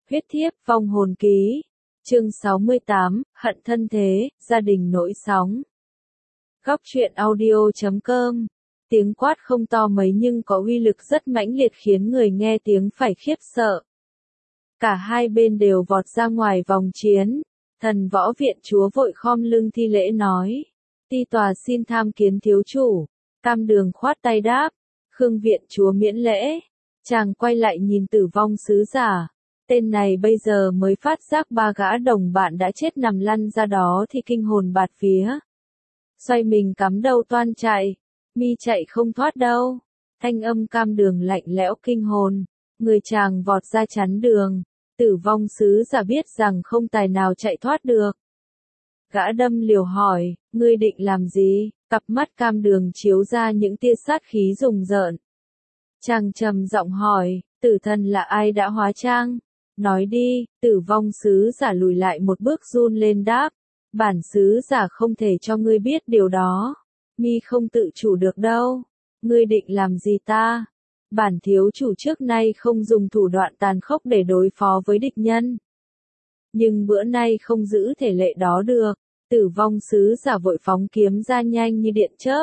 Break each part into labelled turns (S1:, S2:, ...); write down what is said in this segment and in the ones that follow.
S1: Huyết thiếp vong hồn ký. Chương 68, hận thân thế, gia đình nỗi sóng. Góc truyện audio.com. Tiếng quát không to mấy nhưng có uy lực rất mãnh liệt khiến người nghe tiếng phải khiếp sợ. Cả hai bên đều vọt ra ngoài vòng chiến. Thần võ viện chúa vội khom lưng thi lễ nói. Ti tòa xin tham kiến thiếu chủ. Cam Đường khoát tay đáp. Khương viện chúa miễn lễ. Chàng quay lại nhìn Tử Vong sứ giả. Tên này bây giờ mới phát giác ba gã đồng bạn đã chết nằm lăn ra đó thì kinh hồn bạt vía. Xoay mình cắm đầu toan chạy. Mi chạy không thoát đâu. Thanh âm Cam Đường lạnh lẽo kinh hồn. Người chàng vọt ra chắn đường. Tử Vong sứ giả biết rằng không tài nào chạy thoát được. Gã đâm liều hỏi, ngươi định làm gì? Cặp mắt Cam Đường chiếu ra những tia sát khí rùng rợn. Chàng trầm giọng hỏi, tử thần là ai đã hóa trang? Nói đi. Tử Vong sứ giả lùi lại một bước run lên đáp. Bản sứ giả không thể cho ngươi biết điều đó. Mi không tự chủ được đâu. Ngươi định làm gì ta? Bản thiếu chủ trước nay không dùng thủ đoạn tàn khốc để đối phó với địch nhân. Nhưng bữa nay không giữ thể lệ đó được. Tử Vong sứ giả vội phóng kiếm ra nhanh như điện chớp.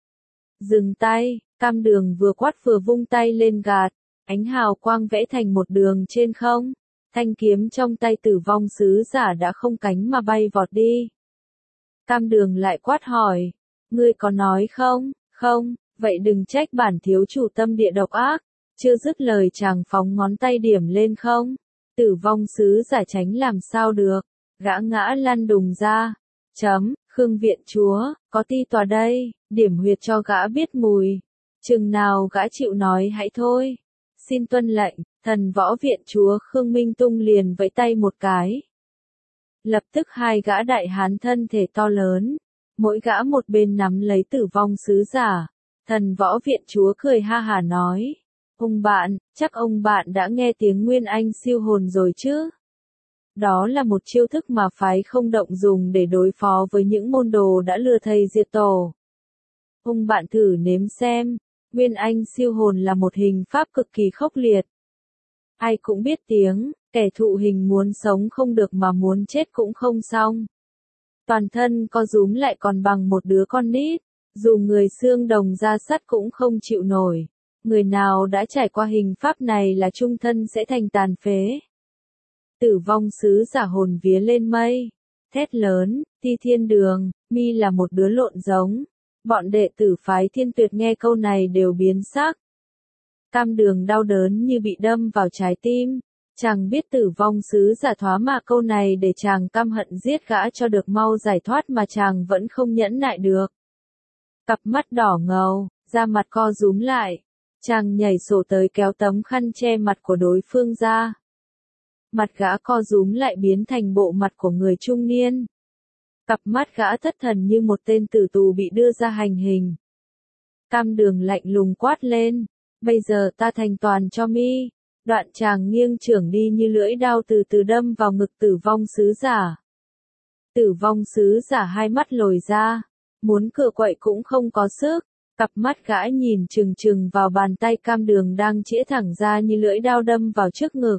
S1: Dừng tay. Cam Đường vừa quát vừa vung tay lên gạt. Ánh hào quang vẽ thành một đường trên không. Thanh kiếm trong tay Tử Vong sứ giả đã không cánh mà bay vọt đi. Cam Đường lại quát hỏi. Ngươi có nói không? Không, vậy đừng trách bản thiếu chủ tâm địa độc ác. Chưa dứt lời chàng phóng ngón tay điểm lên không. Tử Vong sứ giả tránh làm sao được. Gã ngã lăn đùng ra. Khương viện chúa, có ti tòa đây, điểm huyệt cho gã biết mùi. Chừng nào gã chịu nói hãy thôi. Xin tuân lệnh. Thần võ viện chúa Khương Minh Tung liền vẫy tay một cái. Lập tức hai gã đại hán thân thể to lớn. Mỗi gã một bên nắm lấy Tử Vong sứ giả. Thần võ viện chúa cười ha hả nói. Ông bạn, chắc ông bạn đã nghe tiếng Nguyên Anh siêu hồn rồi chứ? Đó là một chiêu thức mà phái Không Động dùng để đối phó với những môn đồ đã lừa thầy diệt tổ. Ông bạn thử nếm xem. Nguyên Anh siêu hồn là một hình pháp cực kỳ khốc liệt. Ai cũng biết tiếng, kẻ thụ hình muốn sống không được mà muốn chết cũng không xong. Toàn thân co rúm lại còn bằng một đứa con nít, dù người xương đồng da sắt cũng không chịu nổi. Người nào đã trải qua hình pháp này là chung thân sẽ thành tàn phế. Tử Vong sứ giả hồn vía lên mây, thét lớn, Ti Thiên Đường, mi là một đứa lộn giống. Bọn đệ tử phái Thiên Tuyệt nghe câu này đều biến sắc. Cam Đường đau đớn như bị đâm vào trái tim. Chàng biết Tử Vong sứ giả thoá mạ câu này để chàng căm hận giết gã cho được mau giải thoát mà chàng vẫn không nhẫn nại được. Cặp mắt đỏ ngầu, da mặt co rúm lại. Chàng nhảy sổ tới kéo tấm khăn che mặt của đối phương ra. Mặt gã co rúm lại biến thành bộ mặt của người trung niên. Cặp mắt gã thất thần như một tên tử tù bị đưa ra hành hình. Cam Đường lạnh lùng quát lên. Bây giờ ta thành toàn cho mi. Đoạn chàng nghiêng chưởng đi như lưỡi đao từ từ đâm vào ngực Tử Vong sứ giả. Tử Vong sứ giả hai mắt lồi ra. Muốn cựa quậy cũng không có sức. Cặp mắt gã nhìn chừng chừng vào bàn tay Cam Đường đang chĩa thẳng ra như lưỡi đao đâm vào trước ngực.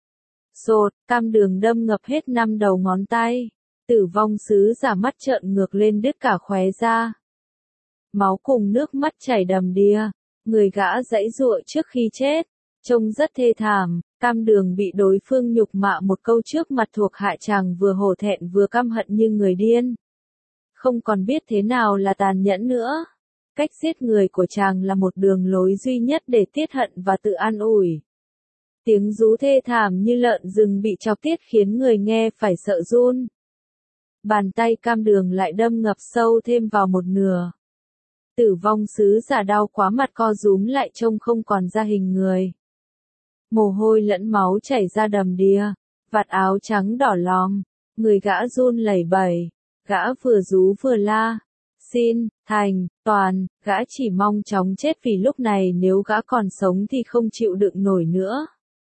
S1: Sột, Cam Đường đâm ngập hết 5 đầu ngón tay. Tử Vong sứ giả mắt trợn ngược lên đứt cả khóe ra. Máu cùng nước mắt chảy đầm đìa. Người gã giãy giụa trước khi chết. Trông rất thê thảm. Cam Đường bị đối phương nhục mạ một câu trước mặt thuộc hạ chàng vừa hổ thẹn vừa căm hận như người điên. Không còn biết thế nào là tàn nhẫn nữa. Cách giết người của chàng là một đường lối duy nhất để tiết hận và tự an ủi. Tiếng rú thê thảm như lợn rừng bị chọc tiết khiến người nghe phải sợ run. Bàn tay Cam Đường lại đâm ngập sâu thêm vào một nửa. Tử Vong sứ giả đau quá mặt co rúm lại trông không còn ra hình người. Mồ hôi lẫn máu chảy ra đầm đìa, vạt áo trắng đỏ lòm, người gã run lẩy bẩy, gã vừa rú vừa la. Xin, thành, toàn, gã chỉ mong chóng chết vì lúc này nếu gã còn sống thì không chịu đựng nổi nữa.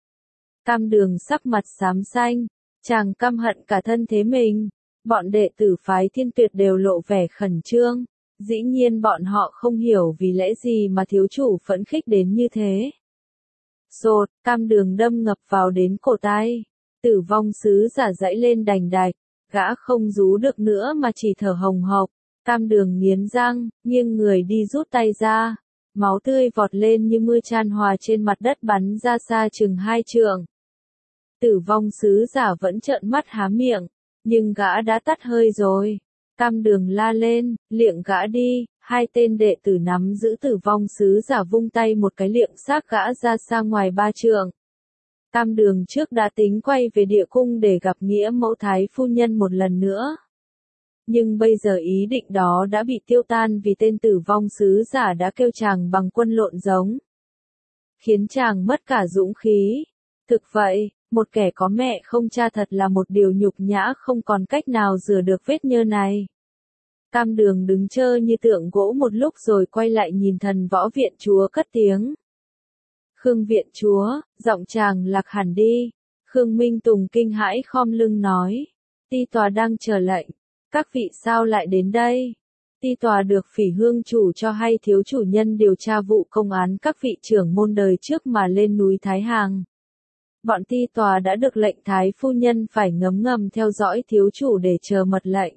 S1: Cam Đường sắc mặt xám xanh, chàng căm hận cả thân thế mình. Bọn đệ tử phái Thiên Tuyệt đều lộ vẻ khẩn trương. Dĩ nhiên bọn họ không hiểu vì lẽ gì mà thiếu chủ phẫn khích đến như thế. Sột, Cam Đường đâm ngập vào đến cổ tay. Tử vong sứ giả dãy lên đành đạch, gã không rú được nữa mà chỉ thở hồng hộc. Cam Đường nghiến răng, nghiêng người đi rút tay ra. Máu tươi vọt lên như mưa chan hòa trên mặt đất bắn ra xa chừng 2 trượng. Tử vong sứ giả vẫn trợn mắt há miệng, nhưng gã đã tắt hơi rồi. Cam Đường la lên, liệng gã đi. Hai tên đệ tử nắm giữ tử vong sứ giả vung tay một cái liệng xác gã ra xa ngoài 3 trượng. Cam Đường trước đã tính quay về địa cung để gặp nghĩa mẫu thái phu nhân một lần nữa. Nhưng bây giờ ý định đó đã bị tiêu tan vì tên tử vong sứ giả đã kêu chàng bằng quân lộn giống. Khiến chàng mất cả dũng khí. Thực vậy, một kẻ có mẹ không cha thật là một điều nhục nhã không còn cách nào rửa được vết nhơ này. Cam Đường đứng trơ như tượng gỗ một lúc rồi quay lại nhìn Thần Võ Viện Chúa cất tiếng. Khương Viện Chúa, giọng chàng lạc hẳn đi. Khương Minh Tùng kinh hãi khom lưng nói. Ti tòa đang chờ lệnh. Các vị sao lại đến đây? Ti tòa được Phỉ Hương chủ cho hay thiếu chủ nhân điều tra vụ công án các vị trưởng môn đời trước mà lên núi Thái Hàng. Bọn ti tòa đã được lệnh thái phu nhân phải ngấm ngầm theo dõi thiếu chủ để chờ mật lệnh.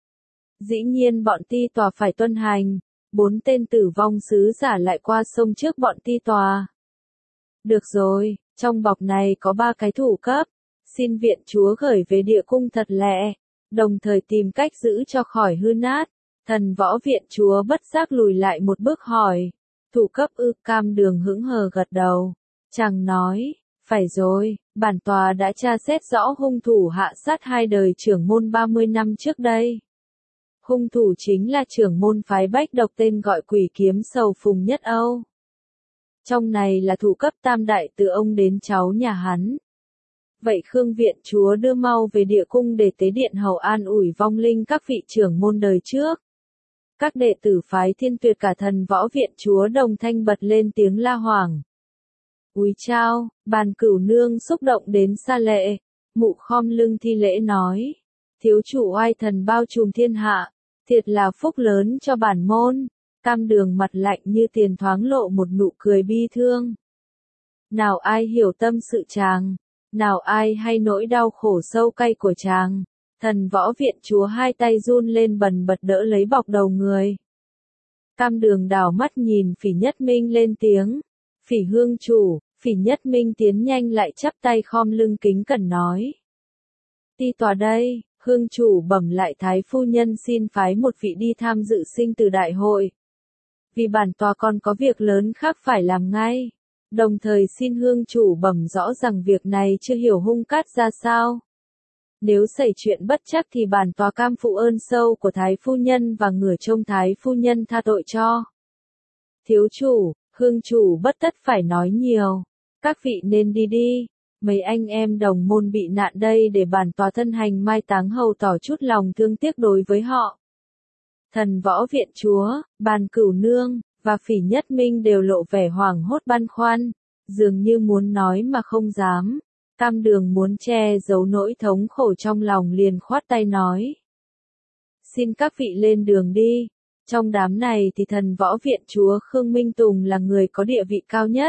S1: Dĩ nhiên bọn ti tòa phải tuân hành. 4 tên tử vong sứ giả lại qua sông trước bọn ti tòa. Được rồi, trong bọc này có 3 cái thủ cấp. Xin viện chúa gửi về địa cung thật lẹ. Đồng thời tìm cách giữ cho khỏi hư nát. Thần Võ Viện Chúa bất giác lùi lại một bước hỏi. Thủ cấp ư? Cam Đường hững hờ gật đầu. Chàng nói, phải rồi, bản tòa đã tra xét rõ hung thủ hạ sát 2 đời trưởng môn 30 năm trước đây. Hung thủ chính là trưởng môn phái Bách Độc tên gọi Quỷ Kiếm Sầu Phùng Nhất Âu. Trong này là thủ cấp tam đại từ ông đến cháu nhà hắn. Vậy Khương Viện Chúa đưa mau về địa cung để tế điện hầu an ủi vong linh các vị trưởng môn đời trước. Các đệ tử phái Thiên Tuyệt cả Thần Võ Viện Chúa đồng thanh bật lên tiếng la hoảng. Úi chao, Bàn Cửu Nương xúc động đến xa lệ, mụ khom lưng thi lễ nói. Thiếu chủ oai thần bao trùm thiên hạ, thiệt là phúc lớn cho bản môn. Cam Đường mặt lạnh như tiền thoáng lộ một nụ cười bi thương. Nào ai hiểu tâm sự chàng, nào ai hay nỗi đau khổ sâu cay của chàng. Thần Võ Viện Chúa hai tay run lên bần bật đỡ lấy bọc đầu người. Cam Đường đảo mắt nhìn Phỉ Nhất Minh lên tiếng. Phỉ Hương chủ. Phỉ Nhất Minh tiến nhanh lại chắp tay khom lưng kính cẩn nói. Ti tòa đây, Hương chủ bẩm lại thái phu nhân xin phái một vị đi tham dự sinh tử đại hội. Vì bản tòa còn có việc lớn khác phải làm ngay. Đồng thời xin Hương chủ bẩm rõ rằng việc này chưa hiểu hung cát ra sao. Nếu xảy chuyện bất trắc thì bản tòa cam phụ ơn sâu của thái phu nhân và ngửa trông thái phu nhân tha tội cho. Thiếu chủ, Hương chủ bất tất phải nói nhiều. Các vị nên đi đi. Mấy anh em đồng môn bị nạn đây để bản tòa thân hành mai táng hầu tỏ chút lòng thương tiếc đối với họ. Thần Võ Viện Chúa, Bàn Cửu Nương, và Phỉ Nhất Minh đều lộ vẻ hoảng hốt băn khoăn, dường như muốn nói mà không dám. Cam Đường muốn che giấu nỗi thống khổ trong lòng liền khoát tay nói. Xin các vị lên đường đi. Trong đám này thì Thần Võ Viện Chúa Khương Minh Tùng là người có địa vị cao nhất.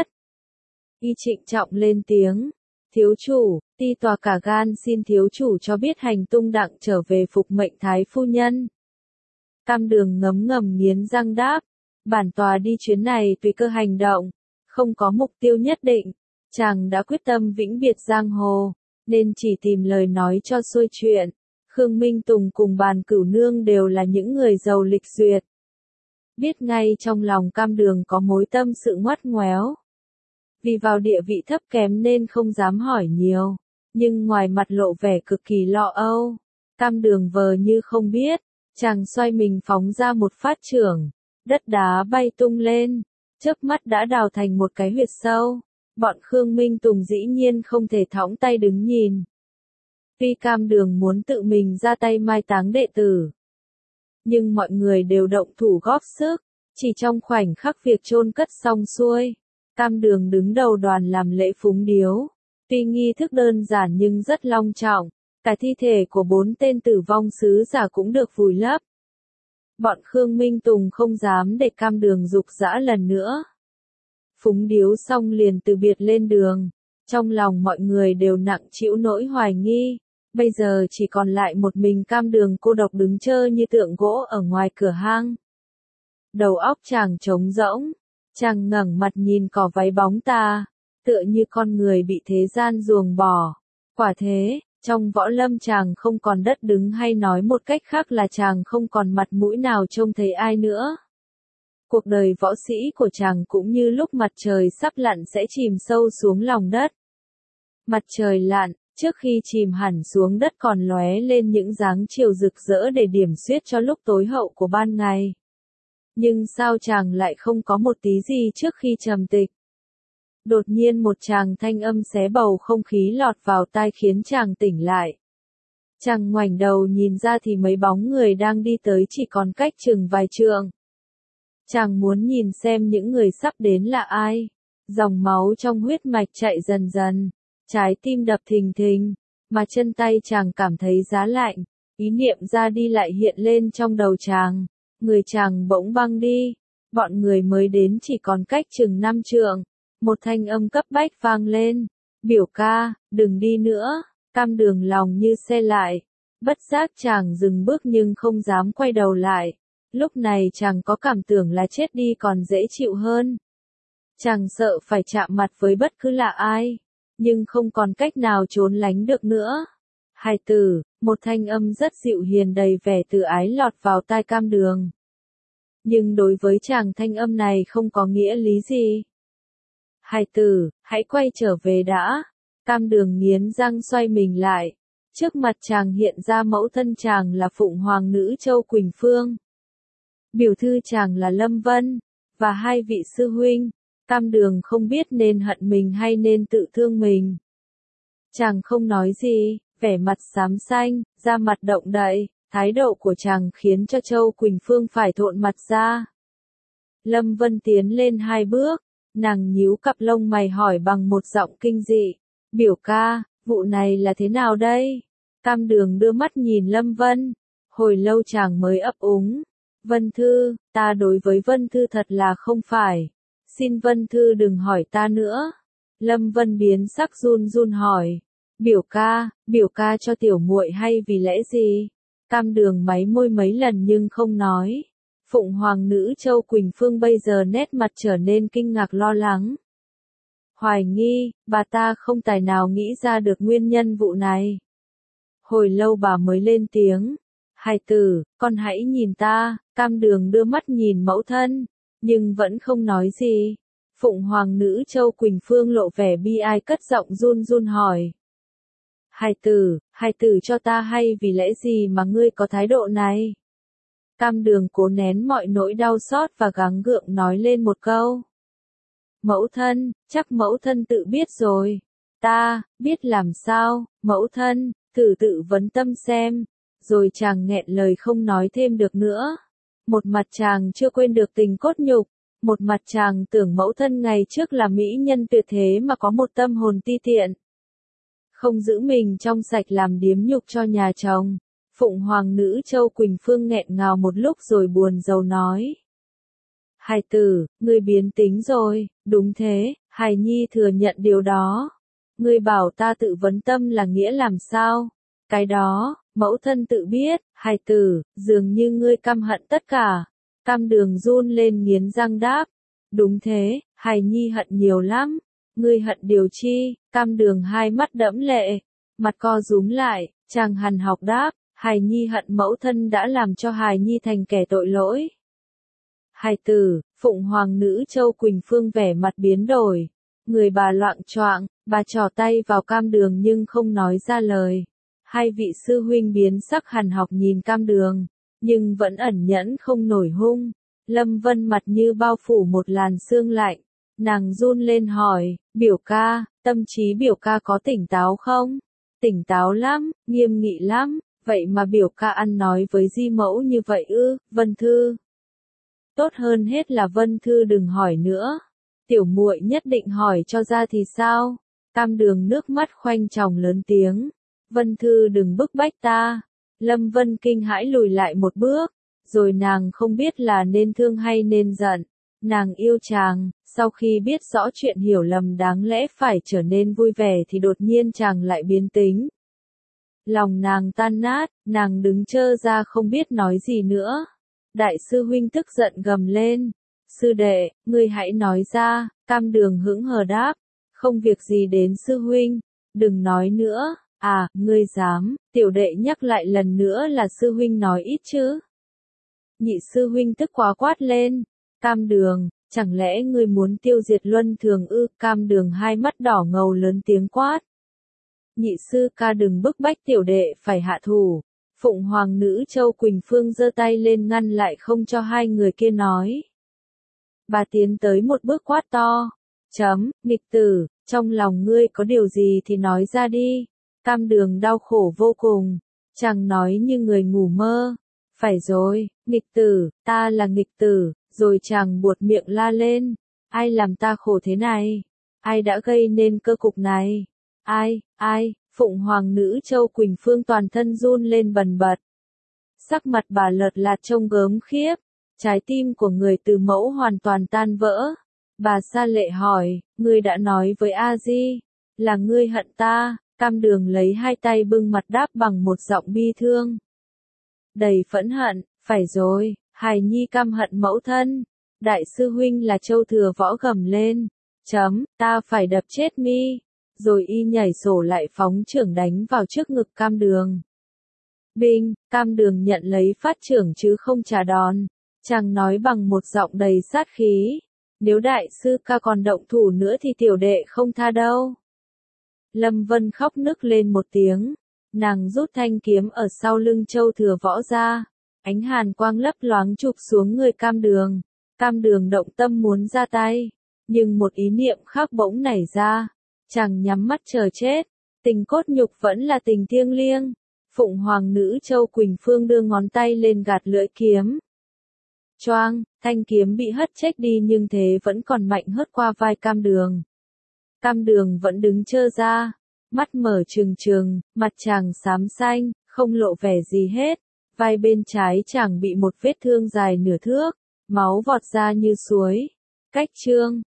S1: Y trịnh trọng lên tiếng. Thiếu chủ, ti tòa cả gan xin thiếu chủ cho biết hành tung đặng trở về phục mệnh thái phu nhân. Cam Đường ngấm ngầm nghiến răng đáp. Bản tòa đi chuyến này tùy cơ hành động, không có mục tiêu nhất định. Chàng đã quyết tâm vĩnh biệt giang hồ, nên chỉ tìm lời nói cho xuôi chuyện. Khương Minh Tùng cùng Bàn Cửu Nương đều là những người giàu lịch duyệt. Biết ngay trong lòng Cam Đường có mối tâm sự ngoắt ngoéo. Vì vào địa vị thấp kém nên không dám hỏi nhiều, nhưng ngoài mặt lộ vẻ cực kỳ lo âu. Cam Đường vờ như không biết, chàng xoay mình phóng ra một phát chưởng, đất đá bay tung lên, chớp mắt đã đào thành một cái huyệt sâu. Bọn Khương Minh Tùng dĩ nhiên không thể thõng tay đứng nhìn. Tuy Cam Đường muốn tự mình ra tay mai táng đệ tử, nhưng mọi người đều động thủ góp sức, chỉ trong khoảnh khắc việc chôn cất xong xuôi. Cam Đường đứng đầu đoàn làm lễ phúng điếu. Tuy nghi thức đơn giản nhưng rất long trọng, cả thi thể của 4 tên tử vong sứ giả cũng được vùi lấp. Bọn Khương Minh Tùng không dám để Cam Đường dục dã lần nữa. Phúng điếu xong liền từ biệt lên đường. Trong lòng mọi người đều nặng trĩu nỗi hoài nghi, bây giờ chỉ còn lại một mình Cam Đường cô độc đứng trơ như tượng gỗ ở ngoài cửa hang. Đầu óc chàng trống rỗng, chàng ngẩng mặt nhìn cỏ váy bóng tà, tựa như con người bị thế gian ruồng bỏ. Quả thế, trong võ lâm chàng không còn đất đứng, hay nói một cách khác là chàng không còn mặt mũi nào trông thấy ai nữa. Cuộc đời võ sĩ của chàng cũng như lúc mặt trời sắp lặn sẽ chìm sâu xuống lòng đất. Mặt trời lặn, trước khi chìm hẳn xuống đất còn lóe lên những dáng chiều rực rỡ để điểm xuyết cho lúc tối hậu của ban ngày. Nhưng sao chàng lại không có một tí gì trước khi trầm tịch? Đột nhiên một tràng thanh âm xé bầu không khí lọt vào tai khiến chàng tỉnh lại. Chàng ngoảnh đầu nhìn ra thì mấy bóng người đang đi tới chỉ còn cách chừng vài trượng. Chàng muốn nhìn xem những người sắp đến là ai. Dòng máu trong huyết mạch chạy dần dần, trái tim đập thình thình, mà chân tay chàng cảm thấy giá lạnh. Ý niệm ra đi lại hiện lên trong đầu chàng. Người chàng bỗng băng đi. Bọn người mới đến chỉ còn cách chừng 5 trượng. Một thanh âm cấp bách vang lên. Biểu ca, đừng đi nữa. Cam Đường lòng như xe lại. Bất giác chàng dừng bước nhưng không dám quay đầu lại. Lúc này chàng có cảm tưởng là chết đi còn dễ chịu hơn. Chàng sợ phải chạm mặt với bất cứ là ai. Nhưng không còn cách nào trốn lánh được nữa. Hài tử, một thanh âm rất dịu hiền đầy vẻ từ ái lọt vào tai Cam Đường. Nhưng đối với chàng thanh âm này không có nghĩa lý gì. Hài tử, hãy quay trở về đã. Cam Đường nghiến răng xoay mình lại. Trước mặt chàng hiện ra mẫu thân chàng là Phụng Hoàng nữ Châu Quỳnh Phương. Biểu thư chàng là Lâm Vân, và hai vị sư huynh. Cam Đường không biết nên hận mình hay nên tự thương mình. Chàng không nói gì, vẻ mặt xám xanh, da mặt động đậy, thái độ của chàng khiến cho Châu Quỳnh Phương phải thộn mặt ra. Lâm Vân tiến lên 2 bước, nàng nhíu cặp lông mày hỏi bằng một giọng kinh dị. Biểu ca, vụ này là thế nào đây? Cam Đường đưa mắt nhìn Lâm Vân, hồi lâu chàng mới ấp úng. Vân Thư, ta đối với Vân Thư thật là không phải. Xin Vân Thư đừng hỏi ta nữa. Lâm Vân biến sắc run run hỏi. Biểu ca cho tiểu muội hay vì lẽ gì? Cam Đường máy môi mấy lần nhưng không nói. Phụng Hoàng nữ Châu Quỳnh Phương bây giờ nét mặt trở nên kinh ngạc lo lắng. Hoài nghi, bà ta không tài nào nghĩ ra được nguyên nhân vụ này. Hồi lâu bà mới lên tiếng. Hài tử, con hãy nhìn ta. Cam Đường đưa mắt nhìn mẫu thân, nhưng vẫn không nói gì. Phụng Hoàng nữ Châu Quỳnh Phương lộ vẻ bi ai cất giọng run run hỏi. Hài tử cho ta hay vì lẽ gì mà ngươi có thái độ này? Cam Đường cố nén mọi nỗi đau xót và gắng gượng nói lên một câu. Mẫu thân, chắc mẫu thân tự biết rồi. Ta, biết làm sao, mẫu thân, tự vấn tâm xem. Rồi chàng nghẹn lời không nói thêm được nữa. Một mặt chàng chưa quên được tình cốt nhục. Một mặt chàng tưởng mẫu thân ngày trước là mỹ nhân tuyệt thế mà có một tâm hồn ti tiện. Không giữ mình trong sạch làm điếm nhục cho nhà chồng. Phụng Hoàng nữ Châu Quỳnh Phương nghẹn ngào một lúc rồi buồn rầu nói. Hài tử, ngươi biến tính rồi, đúng thế, hài nhi thừa nhận điều đó. Ngươi bảo ta tự vấn tâm là nghĩa làm sao? Cái đó, mẫu thân tự biết, hài tử, dường như ngươi căm hận tất cả. Cam Đường run lên nghiến răng đáp. Đúng thế, hài nhi hận nhiều lắm. Ngươi hận điều chi? Cam Đường hai mắt đẫm lệ, mặt co rúm lại, chàng hằn học đáp. Hài nhi hận mẫu thân đã làm cho hài nhi thành kẻ tội lỗi. Hài tử, Phụng Hoàng nữ Châu Quỳnh Phương vẻ mặt biến đổi. Người bà loạng choạng, bà trỏ tay vào Cam Đường nhưng không nói ra lời. Hai vị sư huynh biến sắc hằn học nhìn Cam Đường, nhưng vẫn ẩn nhẫn không nổi hung. Lâm Vân mặt như bao phủ một làn sương lạnh. Nàng run lên hỏi, biểu ca, tâm trí biểu ca có tỉnh táo không? Tỉnh táo lắm, nghiêm nghị lắm. Vậy mà biểu ca ăn nói với di mẫu như vậy ư? Vân Thư. Tốt hơn hết là Vân Thư đừng hỏi nữa. Tiểu muội nhất định hỏi cho ra thì sao? Cam Đường nước mắt khoanh tròng lớn tiếng. Vân Thư đừng bức bách ta. Lâm Vân kinh hãi lùi lại một bước. Rồi nàng không biết là nên thương hay nên giận. Nàng yêu chàng, Sau khi biết rõ chuyện hiểu lầm đáng lẽ phải trở nên vui vẻ thì đột nhiên chàng lại biến tính. Lòng nàng tan nát, nàng đứng trơ ra không biết nói gì nữa. Đại sư huynh tức giận gầm lên. Sư đệ, ngươi hãy nói ra, Cam Đường hững hờ đáp. Không việc gì đến sư huynh, đừng nói nữa. À, ngươi dám, tiểu đệ nhắc lại lần nữa là sư huynh nói ít chứ. Nhị sư huynh tức quá quát lên. Cam Đường, chẳng lẽ ngươi muốn tiêu diệt Luân Thường ư? Cam Đường hai mắt đỏ ngầu lớn tiếng quát. Nhị sư ca đừng bức bách tiểu đệ phải hạ thủ. Phụng Hoàng nữ Châu Quỳnh Phương giơ tay lên ngăn lại không cho hai người kia nói. Bà tiến tới một bước quát to. Nghịch tử, trong lòng ngươi có điều gì thì nói ra đi. Cam Đường đau khổ vô cùng. Chàng nói như người ngủ mơ. Phải rồi, nghịch tử, ta là nghịch tử. Rồi chàng buột miệng la lên. Ai làm ta khổ thế này? Ai đã gây nên cơ cục này? Ai? Phụng Hoàng nữ Châu Quỳnh Phương toàn thân run lên bần bật. Sắc mặt bà lợt lạt trông gớm khiếp. Trái tim của người từ mẫu hoàn toàn tan vỡ. Bà sa lệ hỏi, ngươi đã nói với A-di, là ngươi hận ta. Cam Đường lấy hai tay bưng mặt đáp bằng một giọng bi thương. Đầy phẫn hận, phải rồi, hài nhi căm hận mẫu thân. Đại sư huynh là Châu Thừa Võ gầm lên. Ta phải đập chết mi. Rồi y nhảy sổ lại phóng chưởng đánh vào trước ngực Cam Đường. Binh, Cam Đường nhận lấy phát chưởng chứ không trả đòn. Chàng nói bằng một giọng đầy sát khí. Nếu đại sư ca còn động thủ nữa thì tiểu đệ không tha đâu. Lâm Vân khóc nức lên một tiếng. Nàng rút thanh kiếm ở sau lưng Châu Thừa Võ ra. Ánh hàn quang lấp loáng chụp xuống người Cam Đường. Cam Đường động tâm muốn ra tay. Nhưng một ý niệm khác bỗng nảy ra. Chàng nhắm mắt chờ chết. Tình cốt nhục vẫn là tình thiêng liêng. Phụng Hoàng nữ Châu Quỳnh Phương đưa ngón tay lên gạt lưỡi kiếm. Choang, thanh kiếm bị hất chết đi nhưng thế vẫn còn mạnh hất qua vai Cam Đường. Cam Đường vẫn đứng trơ ra, mắt mở trừng trừng, mặt chàng xám xanh, không lộ vẻ gì hết. Vai bên trái chàng bị một vết thương dài nửa thước, máu vọt ra như suối. Cách chương